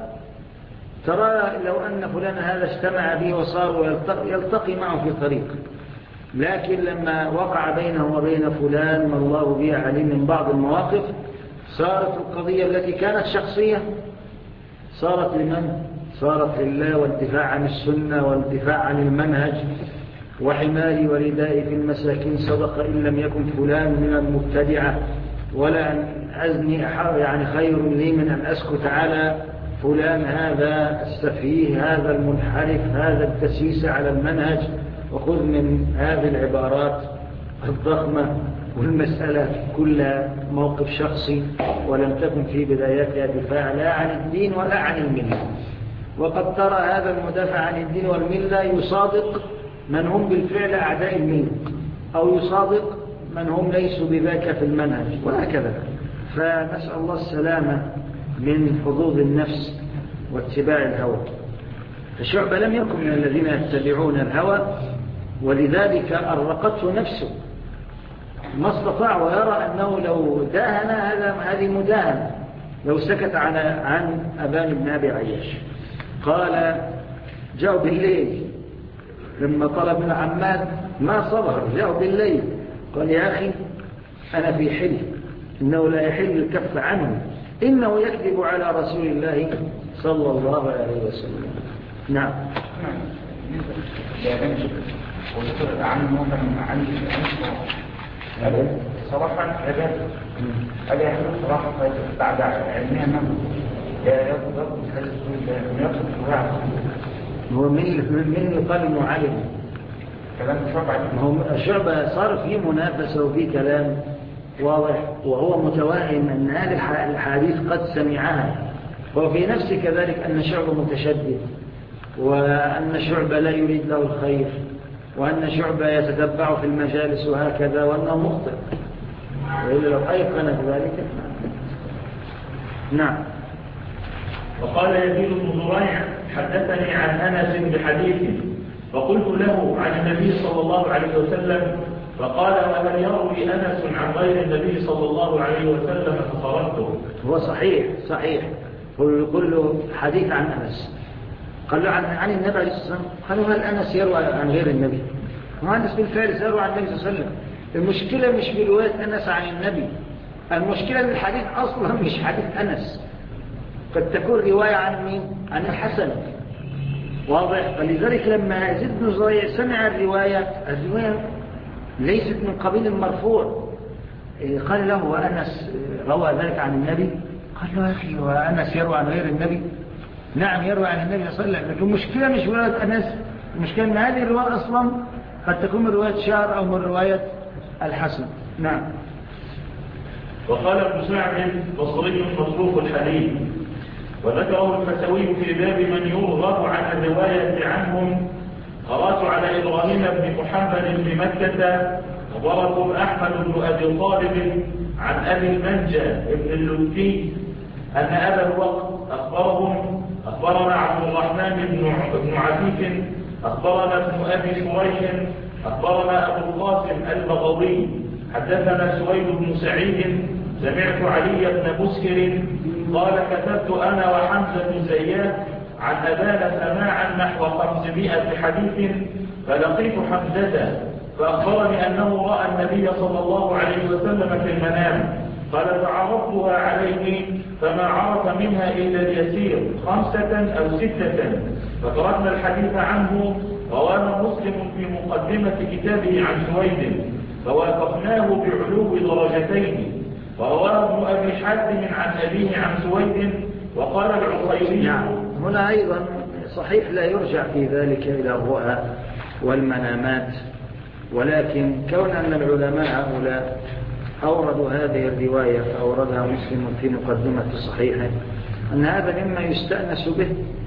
ترى لو أن فلان هذا اجتمع به وصار يلتقي معه في طريق، لكن لما وقع بينه وبين فلان ما الله به عليم من بعض المواقف، صارت القضية التي كانت شخصية صارت لمن؟ صارت لله، والدفاع عن السنة والدفاع عن المنهج، وحماي وردائي في المساكين صدق إن لم يكن فلان من المبتدعة، ولا أن أزني يعني خير لي من أن أسكت على فلان هذا السفيه هذا المنحرف هذا التسييس على المنهج. وخذ من هذه العبارات الضخمة والمسألة كل موقف شخصي، ولم تكن في بداياتها دفاع لا عن الدين ولا عن الملة. وقد ترى هذا المدافع عن الدين والملة يصادق من هم بالفعل أعداء الملة، أو يصادق من هم ليسوا بذاك في المنهج، وهكذا. فنسأل الله السلامة من حظوظ النفس واتباع الهوى. فشعبة لم يكن من الذين يتبعون الهوى، ولذلك أرقته نفسه ما استطاع، ويرى أنه لو داهن هذه مداهنة، لو سكت عن أبان بن أبي عياش. قال جاءوا بالليل لما طلب من عماد ما صبر، جاءوا بالليل قال يا أخي أنا في حل، إنه لا يحل الكف عنه، إنه يكذب على رسول الله صلى الله عليه وسلم. نعم. وذكر عنه عن صراحة عبادة ألا يحل صراحة بعد علمها أنه يضرب هذا السؤال ويقصد الوعظ. هو من يقال انه علم كلام شعبة صار فيه منافسة وفيه كلام واضح، وهو متوهم أن هذه الحديث قد سمعها، وفي نفسه كذلك أن شعبة متشدد، وأن شعبة لا يريد له الخير، وأن شعبة يتتبع في المجالس وهكذا، وأنه مخطئ، وإلا لو أيقن ذلك. نعم. وقال يزيد بن زريع حدثني عن أنس بحديث، فقلت له عن النبي صلى الله عليه وسلم، فقال وهل يروي أنس عن غير النبي صلى الله عليه وسلم؟ فخرجته. هو صحيح كل حديث عن أنس. قال له عن النبي عليه الصلاة والسلام، قالوا هل أنس يروي عن غير النبي؟ وأنس بالفعل يروي عن النبي صلى الله عليه وسلم. المشكلة مش برواية أنس عن النبي، المشكلة أن الحديث أصلا مش حديث أنس، قد تكون رواية عن مين؟ عن الحسن، واضح. فلذلك لما يزيد بن زريع سمع الرواية ليست من قبيل المرفوع، قال له وأنس روى ذلك عن النبي؟ قال له يا أخي وأنس يروى عن غير النبي؟ نعم يروى عن النبي صلى الله عليه وسلم، لكن المشكلة مش رواية أنس، المشكلة أن هذه الرواية أصلا قد تكون من رواية شعر أو من رواية الحسن. نعم. وقال ابن سعد بصري مصروف الحديث، وذكره الفتوي في باب من يرغب عن الرواية عنهم. قرأت على إبراهيم بن محمد بمكة وضرب أحمد بن أبي طالب عن أبي المنجى بن اللوتي أن أبا الوقت أخبرنا عبد الرحمن بن عفيف أخبرنا ابن أبي شريح أخبرنا أبو القاسم البغوي حدثنا سويد بن سعيد سمعت علي بن مسكر قال كتبت أنا وحمزة بن زياد عن أبان سماعا نحو 500 حديث، فلقيت حمزة فأخبرني أنه رأى النبي صلى الله عليه وسلم في المنام، قال فعرضتها عليه فما عرف منها إلا اليسير 5 أو 6، فتركنا الحديث عنه. رواه مسلم في مقدمة كتابه عن سويد فوافقناه بعلو درجتين. ورواه ابن أبي حاتم عن أبيه عن سويد وقال العقيلي. نعم. هنا أيضا صحيح لا يرجع في ذلك إلى الرؤى والمنامات، ولكن كون أن العلماء هؤلاء أوردوا هذه الرواية فأوردها مسلم في مقدمة صحيحه أن هذا مما يستأنس به.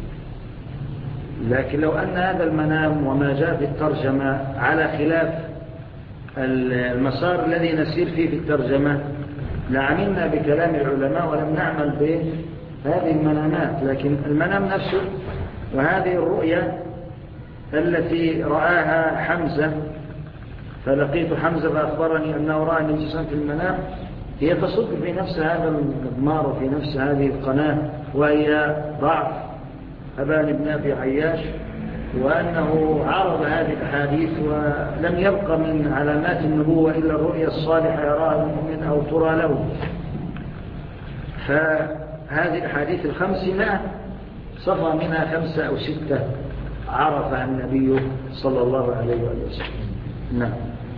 لكن لو أن هذا المنام وما جاء في الترجمة على خلاف المسار الذي نسير فيه في الترجمة لعملنا بكلام العلماء ولم نعمل بهذه المنامات. لكن المنام نفسه وهذه الرؤية التي رآها حمزة، فلقيت حمزة فأخبرني أنه رأى النبي صلى الله عليه وسلم في المنام، هي تصب في نفس هذا المضمار وفي نفس هذه القناة، وهي ضعف أبان بن أبي عياش، وأنه عارض هذه الأحاديث ولم يبق من علامات النبوة إلا الرؤيا الصالحة يراها المؤمن أو ترى له. فهذه الأحاديث 500 صفى منها 5 أو 6 عرفها النبي صلى الله عليه وسلم. نعم.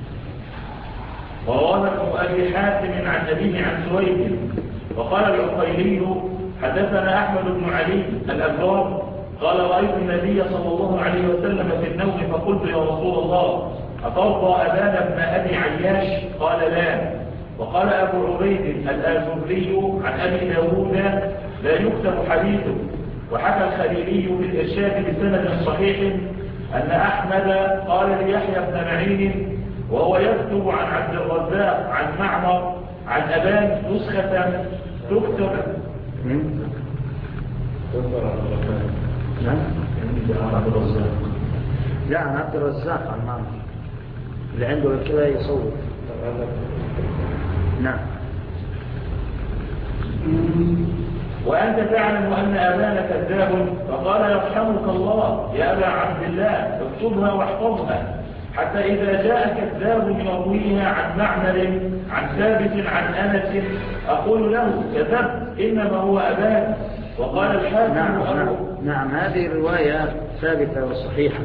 وروى ابن أبي حاتم عن أبيه عن سويد. وقال العقيلي حدثنا أحمد بن علي الأبرار قال رأيت النبي صلى الله عليه وسلم في النوم فقلت يا رسول الله أترضى أبان بن أبي عياش؟ قال لا. وقال أبو عبيد الآجري عن أبي داود لا يكتب حديثه. وحكى الخليلي بالإرشاد بسند صحيح أن أحمد قال ليحيى بن معين وهو يكتب عن عبد الرزاق عن معمر عن أبان نسخة تكتب لا عن عبد الرزاق عن معمر اللي عنده كذا يصور. نعم. وأنت تعلم أن أبانا كذاب، فقال يرحمك الله يا أبا عبد الله اكتبها واحفظها حتى إذا جاء كذاب يرويها عن معمر عن ثابت عن أنس أقول له كذبت إنما هو أبان. وقال الحاكم نعم هذه الرواية ثابتة وصحيحة،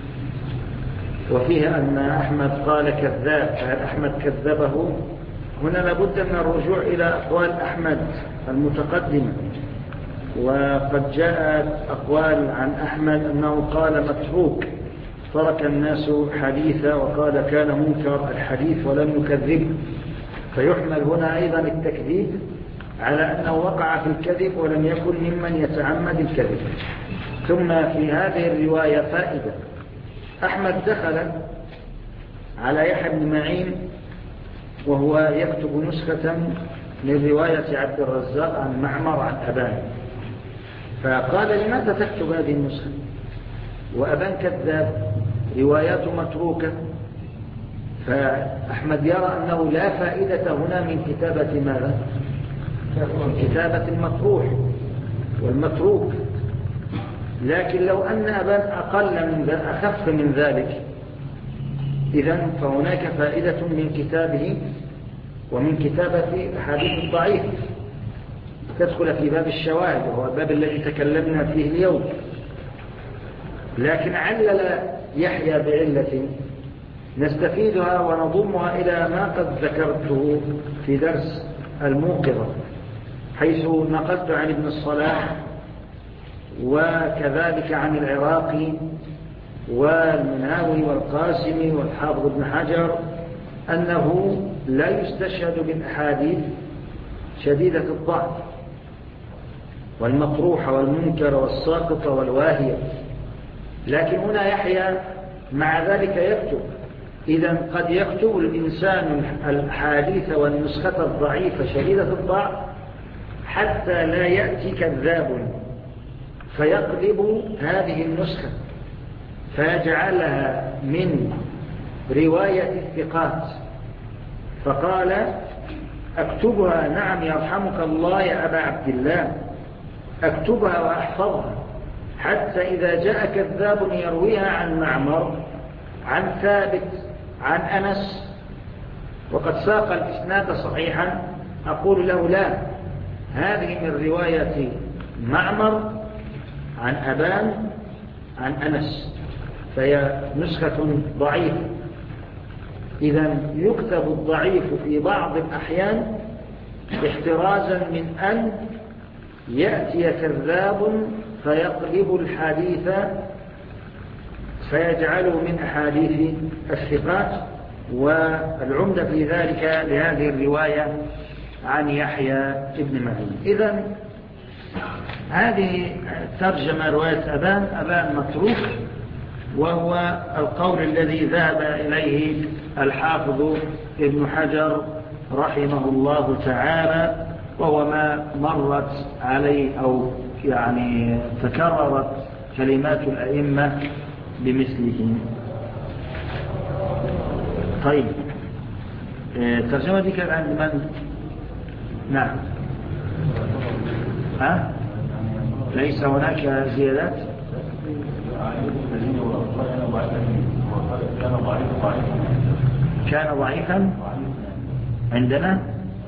وفيها أن أحمد قال كذاب، فهل أحمد كذبه؟ هنا لابد من الرجوع إلى أقوال أحمد المتقدمة، وقد جاءت أقوال عن أحمد أنه قال متروك ترك الناس حديثا، وقال كان منكر الحديث ولم يكذب، فيحمل هنا أيضا التكذيب على أنه وقع في الكذب ولم يكن ممن يتعمد الكذب. ثم في هذه الرواية فائدة، أحمد دخل على يحيى بن معين وهو يكتب نسخة من رواية عبد الرزاق عن معمر عن أبان، فقال لماذا تكتب هذه النسخة وأبان كذاب رواياته متروكة؟ فأحمد يرى أنه لا فائدة هنا من كتابة ماذا؟ كتابة المطروح والمتروك. لكن لو أن أبان أخف من ذلك إذن فهناك فائدة من كتابه ومن كتابة الحديث الضعيف، تدخل في باب الشواهد وهو الباب الذي تكلمنا فيه اليوم. لكن علل يحيى بعلة نستفيدها ونضمها إلى ما قد ذكرته في درس الموقظة، حيث نقلت عن ابن الصلاح وكذلك عن العراقي والمناوي والقاسمي والحافظ ابن حجر أنه لا يستشهد بالأحاديث شديدة الضعف والمطروحة والمنكر والساقطة والواهية. لكن هنا يحيى مع ذلك يكتب، إذن قد يكتب الإنسان الحديث والنسخة الضعيفة شديدة الضعف حتى لا يأتي كذاب فيقلب هذه النسخة فيجعلها من رواية الثقات، فقال أكتبها. نعم يرحمك الله يا أبا عبد الله، أكتبها وأحفظها حتى إذا جاء كذاب يرويها عن معمر عن ثابت عن أنس وقد ساق الإسناد صحيحا أقول له لا، هذه من رواية معمر عن أبان عن أنس، فهي نسخة ضعيفة. إذن يكتب الضعيف في بعض الأحيان احترازا من أن يأتي كذاب فيقلب الحديث فيجعله من أحاديث الثقات. والعمدة في ذلك لهذه الرواية عن يحيى بن معين. إذن هذه ترجمة رواية أبان متروك، وهو القول الذي ذهب إليه الحافظ ابن حجر رحمه الله تعالى، وهو ما مرت عليه أو يعني تكررت كلمات الأئمة بمثله. طيب الترجمة دي كانت عند من؟ نعم. ها؟ ليس هناك زيادات؟ كان ضعيفا عندنا.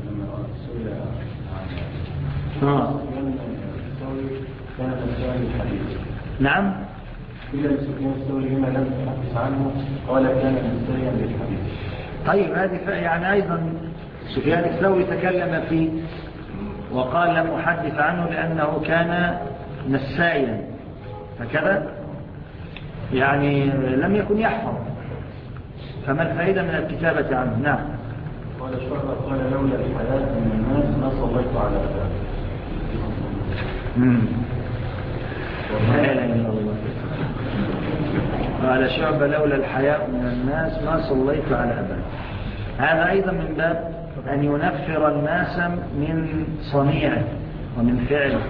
نعم. إلا سفيان الثوري لما لم يحدث عنه قال كان نسيا للحديث. طيب هذه يعني أيضا سفيان الثوري تكلم فيه وقال لم أحدث عنه لأنه كان نسايا، هكذا يعني لم يكن يحفظ، فما الفائدة من الكتابة عنه؟ نعم. قال شعبة قال لولا الحياة من الناس ما صليت على أبان. لا إله إلا الله. قال شعبة لولا الحياء من الناس ما صليت على أبان. هذا أيضا من باب أن ينفر الناس من صنيعه ومن فعله.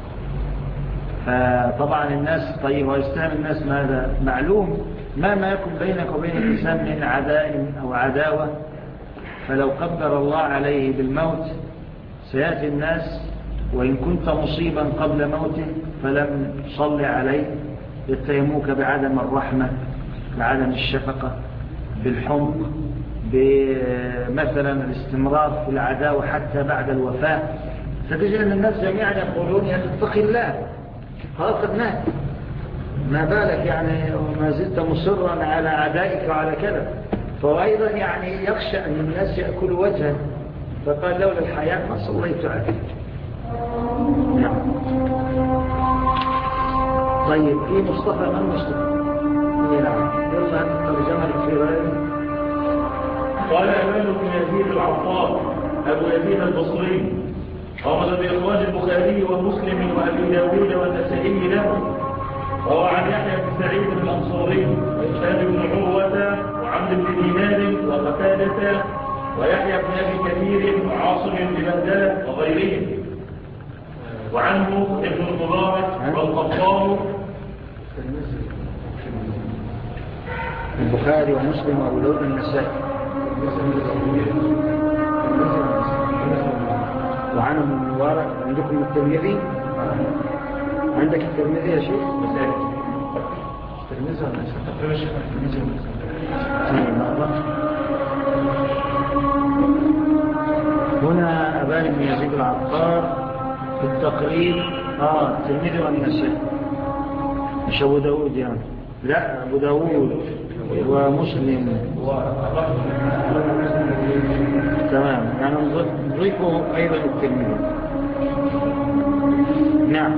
فطبعا الناس طيب ويستهم الناس ماذا؟ معلوم ما يكون بينك وبين الإنسان من عداء أو عداوة، فلو قدر الله عليه بالموت سيأتي الناس وإن كنت مصيبا قبل موته فلم تصلي عليه يتهموك بعدم الرحمة، بعدم الشفقة، بالحمق، بمثلا الاستمرار في العداوة حتى بعد الوفاة. فتجد أن الناس جميعا يقولون يا تتقي الله، خلاص قد مات، ما بالك يعني وما زلت مصرا على عدائك وعلى كذا. فهو أيضا يعني يخشى أن الناس يأكلوا وجهه، فقال لولا الحياة ما صليت عليه. طيب في مصطفى من مصطفى؟ نعم. يلا ترجمة الكبيرين. قال أبان بن يزيد العطار أبو يزيد البصري أورد بإخراج البخاري ومسلم وأبي داود والنسائي له، وهو عن يحيى بن سعيد الأنصاري وهشام بن عروة وعمرو بن دينار وقتادة ويحيى بن أبي كثير وعاصم بن بهدلة وغيرهم، وعنه ابن المبارك والقطان. البخاري ومسلم وأبو داود والنسائي. وعنه ابن المبارك. عندكم الترمذي؟ عندك الترمذي يا شيخ؟ الترمذي هنا أبان بن يزيد العطار في التقريب. الترمذي والنسائي، مش أبو داود يعني. لا، أبو داود ومسلم. تمام، يعني نضيفه أيضا الترمذي. نعم.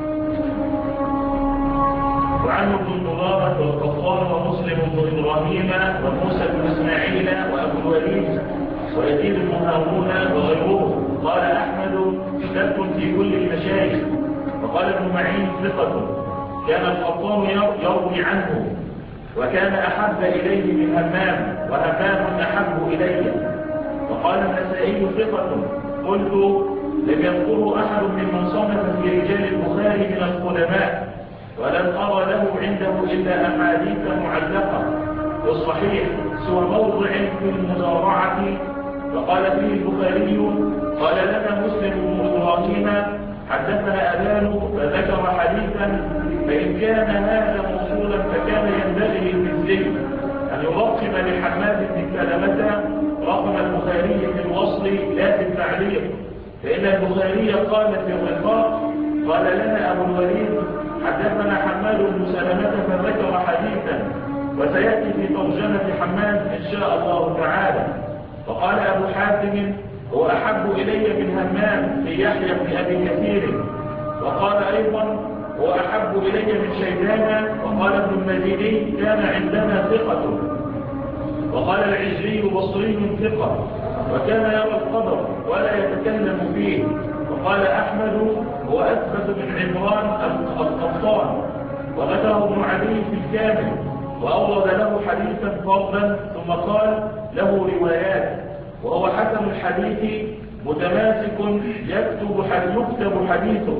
وعنه ابن المبارك والقطان ومسلم بن إبراهيم وموسى بن إسماعيل وأبو الوليد ويزيد بن هارون وغيرهم. قال أحمد ثبت في كل المشايخ. وقال ابن معين ثقة، كان القطان يروي عنه، وكان أحب إليه من همام، وهمام أحب إليه. وقال النسائي ثقة، قلت لم يذكره أحد من صنف في رجال البخاري من القدماء، ولم أرى له عنده إلا أحاديث معلقة والصحيح سوى موضع في المزارعة. فقال فيه البخاري قال لنا مسلم بن إبراهيم حدثنا أبان فذكر حديثا، فإن كان هذا موصولا فكان ينبغي للمثلي أن يرقم لحماد بن سلمة رقم البخاري في الوصل لا في التعليق، فإن البخاري قال في الرقاق قال لنا أبو الوليد حدثنا حماد بن سلمة فذكر حديثا، وسيأتي في ترجمة حماد إن شاء الله تعالى. وقال أبو حاتم هو أحب إلي من همام في يحيى بن أبي كثير، وقال أيضا هو أحب إلي من شيبان. وقال ابن المديني كان عندنا ثقة. وقال العجلي بصري ثقة وكان يرى القدر ولا يتكلم فيه. وقال أحمد هو أثبت من عمران القطان. وذكره ابن عدي في الكامل وأورد له حديثا فردا ثم قال له روايات وهو حسن الحديث متماسك يكتب حديثه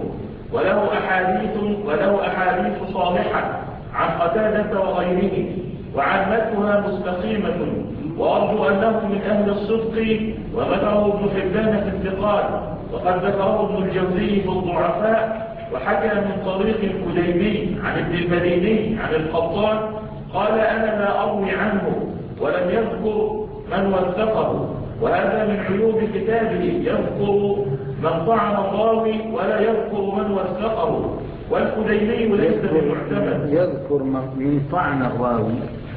وله أحاديث صالحة عن قتادة وغيره وعامتها مستقيمة. وأرجو أنه من أهل الصدق. وذكره ابن حبان في الثقات وقد ذكره ابن الجوزي في الضعفاء. وحكى من طريق الكليمي عن ابن المديني عن القطان قال أنا لا أروي عنه ولم يذكر من وثقه. وهذا من عيوب كتابه يذكر من طعن الراوي ولا يذكر من وثقه. والكليمي ليس بمعتمد. يذكر من طعن الراوي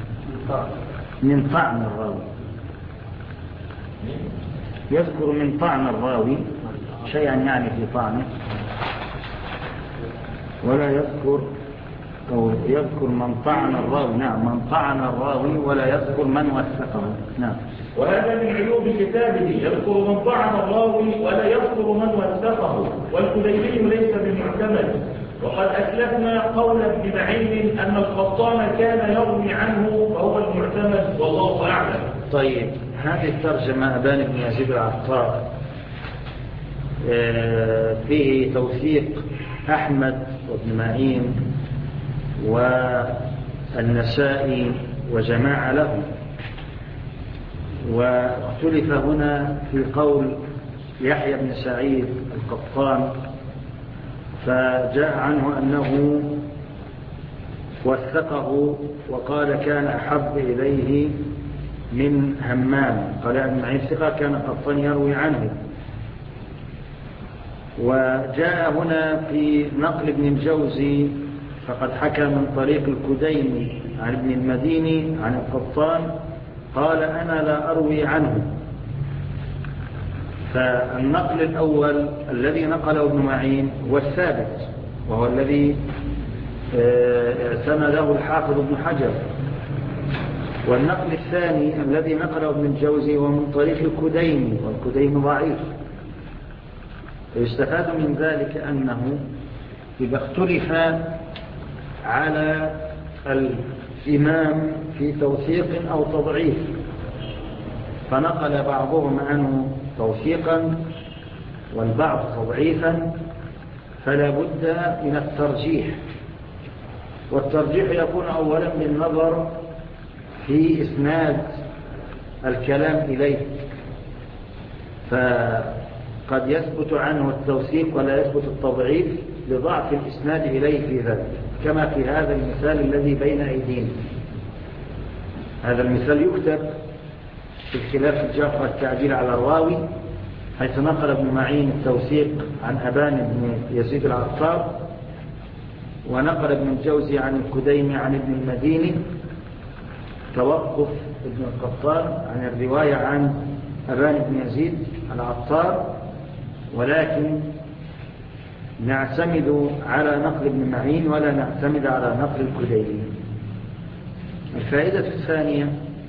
يذكر من طعن الراوي شيئا يعني في طعنه ولا يذكر أو يذكر من طعن الراوي. نعم من طعن الراوي ولا يذكر من وثقه. نعم. وهذا من عيوب كتابه يذكر من طعن الراوي ولا يذكر من وثقه. والكليمي ليس بمعتمد. وقد أسلفنا قول ابن معين أن القطان كان يروي عنه فهو المعتمد والله أعلم. طيب هذه الترجمة أبان بن يزيد العطار فيه توثيق أحمد وابن معين والنسائي وجماعة له. واختلف هنا في قول يحيى بن سعيد القطان فجاء عنه أنه وثقه وقال كان أحب إليه من همام. قال ابن معين ثقة كان قطان يروي عنه. وجاء هنا في نقل ابن الجوزي فقد حكى من طريق الكديمي عن ابن المديني عن القطان قال أنا لا أروي عنه. فالنقل الأول الذي نقله ابن معين هو الثابت وهو الذي اعتمده الحافظ ابن حجر. والنقل الثاني الذي نقله ابن الجوزي هو من طريق الكديمي والكديمي ضعيف. يستفاد من ذلك أنه إذا اختلف على الإمام في توثيق أو تضعيف فنقل بعضهم عنه توثيقا والبعض تضعيفا فلا بد من الترجيح. والترجيح يكون أولا بالنظر في إسناد الكلام إليه. فقد يثبت عنه التوثيق ولا يثبت التضعيف لضعف الإسناد إليه في ذلك كما في هذا المثال الذي بين أيدينا. هذا المثال يكتب في الخلاف الجرح والتعديل على الراوي حيث نقل ابن معين التوثيق عن أبان بن يزيد العطار ونقل ابن الجوزي عن الكديمي عن ابن المديني توقف ابن القطان عن الرواية عن أبان بن يزيد العطار ولكن نعتمد على نقل ابن معين ولا نعتمد على نقل الكديمي. الفائدة الثانية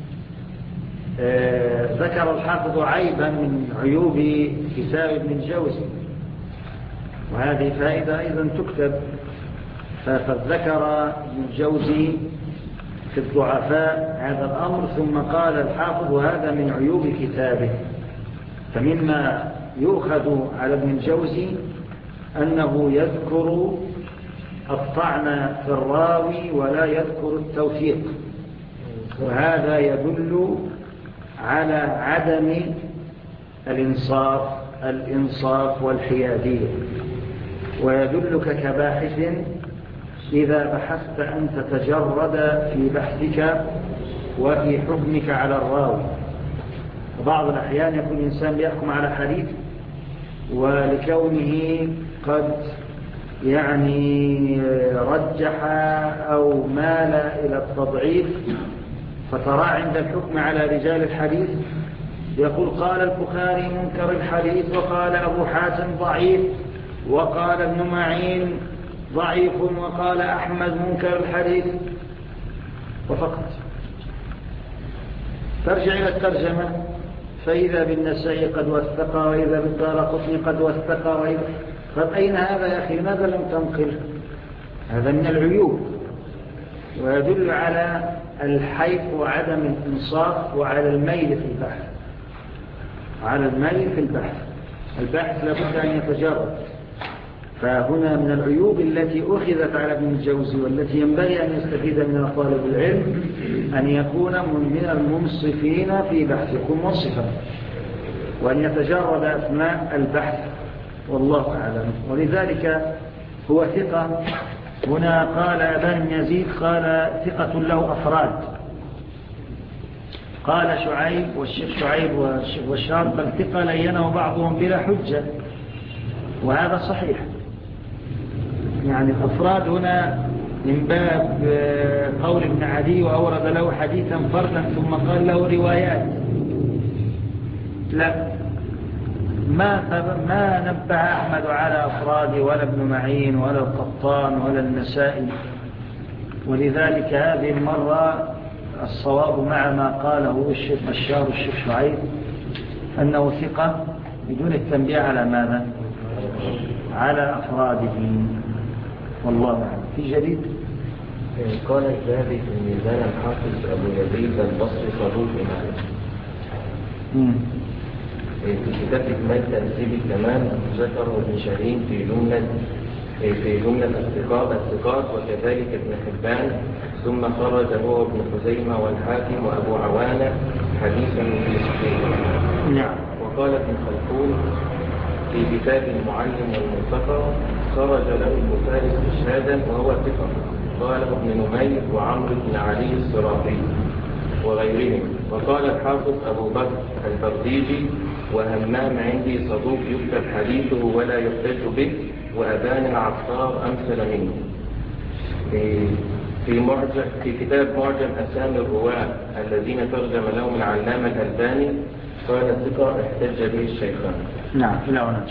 ذكر الحافظ عيبا من عيوب كتاب ابن الجوزي وهذه فائدة أيضا تكتب. فقد ذكر ابن الجوزي في الضعفاء هذا الأمر ثم قال الحافظ هذا من عيوب كتابه. فمما يؤخذ على ابن الجوزي أنه يذكر الطعن في الراوي ولا يذكر التوثيق وهذا يدل على عدم الإنصاف والحيادية ويدلك كباحث إذا بحثت أن تتجرد في بحثك وفي حكمك على الراوي. وبعض الأحيان يكون الإنسان يحكم على حديث ولكونه قد رجح أو مال إلى التضعيف فترى عند الحكم على رجال الحديث يقول قال البخاري منكر الحديث وقال أبو حاتم ضعيف وقال ابن معين ضعيف، وقال أحمد منكر الحديث، وفقط. ترجع إلى الترجمة فإذا بالنسائي قد وثق، وإذا بالدارقطني قد وثق، طب أين هذا يا أخي؟ لماذا لم تنقل؟ هذا من العيوب، ويدل على الحيف وعدم الإنصاف وعلى الميل في البحث. على الميل في البحث، البحث لابد أن يتجرد. فهنا من العيوب التي أخذت على ابن الجوزي والتي ينبغي أن يستفيد منها طالب العلم أن يكون من المنصفين في بحث، يكون منصفا وأن يتجرد أثناء البحث، والله أعلم. ولذلك هو ثقة. هنا قال أبان يزيد قال ثقة له أفراد، قال شعيب والشيخ شعيب والشيخ بشار بل ثقة لينه بعضهم بلا حجة، وهذا صحيح. يعني الأفراد هنا من باب قول ابن عدي وأورد له حديثا فردا ثم قال له روايات، لا، ما نبه أحمد على أفراد ولا ابن معين ولا القطان ولا النسائي. ولذلك هذه المرة الصواب مع ما قاله الشيخ بشار والشيخ شعيب أنه ثقة بدون التنبيه على ماذا؟ على أفراده، والله أعلم. في جديد قال الذهبي في الميزان الحافظ أبو يزيد البصري صدوق مالك. في كتاب إكمال تهذيب الكمال ذكره ابن شاهين في جملة الثقات وكذلك ابن حبان، ثم خرج هو ابن خزيمة والحاكم وأبو عوانة حديثا في صحيح. نعم. وقال ابن خلفون في كتاب المعلم والمنتقى خرج له البخاري استشهادا وهو ثقة، قاله ابن نمير وعمرو بن علي الصراطي وغيرهم. وقال الحافظ أبو بكر البرديجي وهمام عندي صدوق يكتب حديثه ولا يحتج به، وأبان العطار أمثل منه. في كتاب معجم أسامي الرواة الذين ترجم لهم العلامة الألباني قال الثقة احتج به الشيخان. نعم. لا ونجم.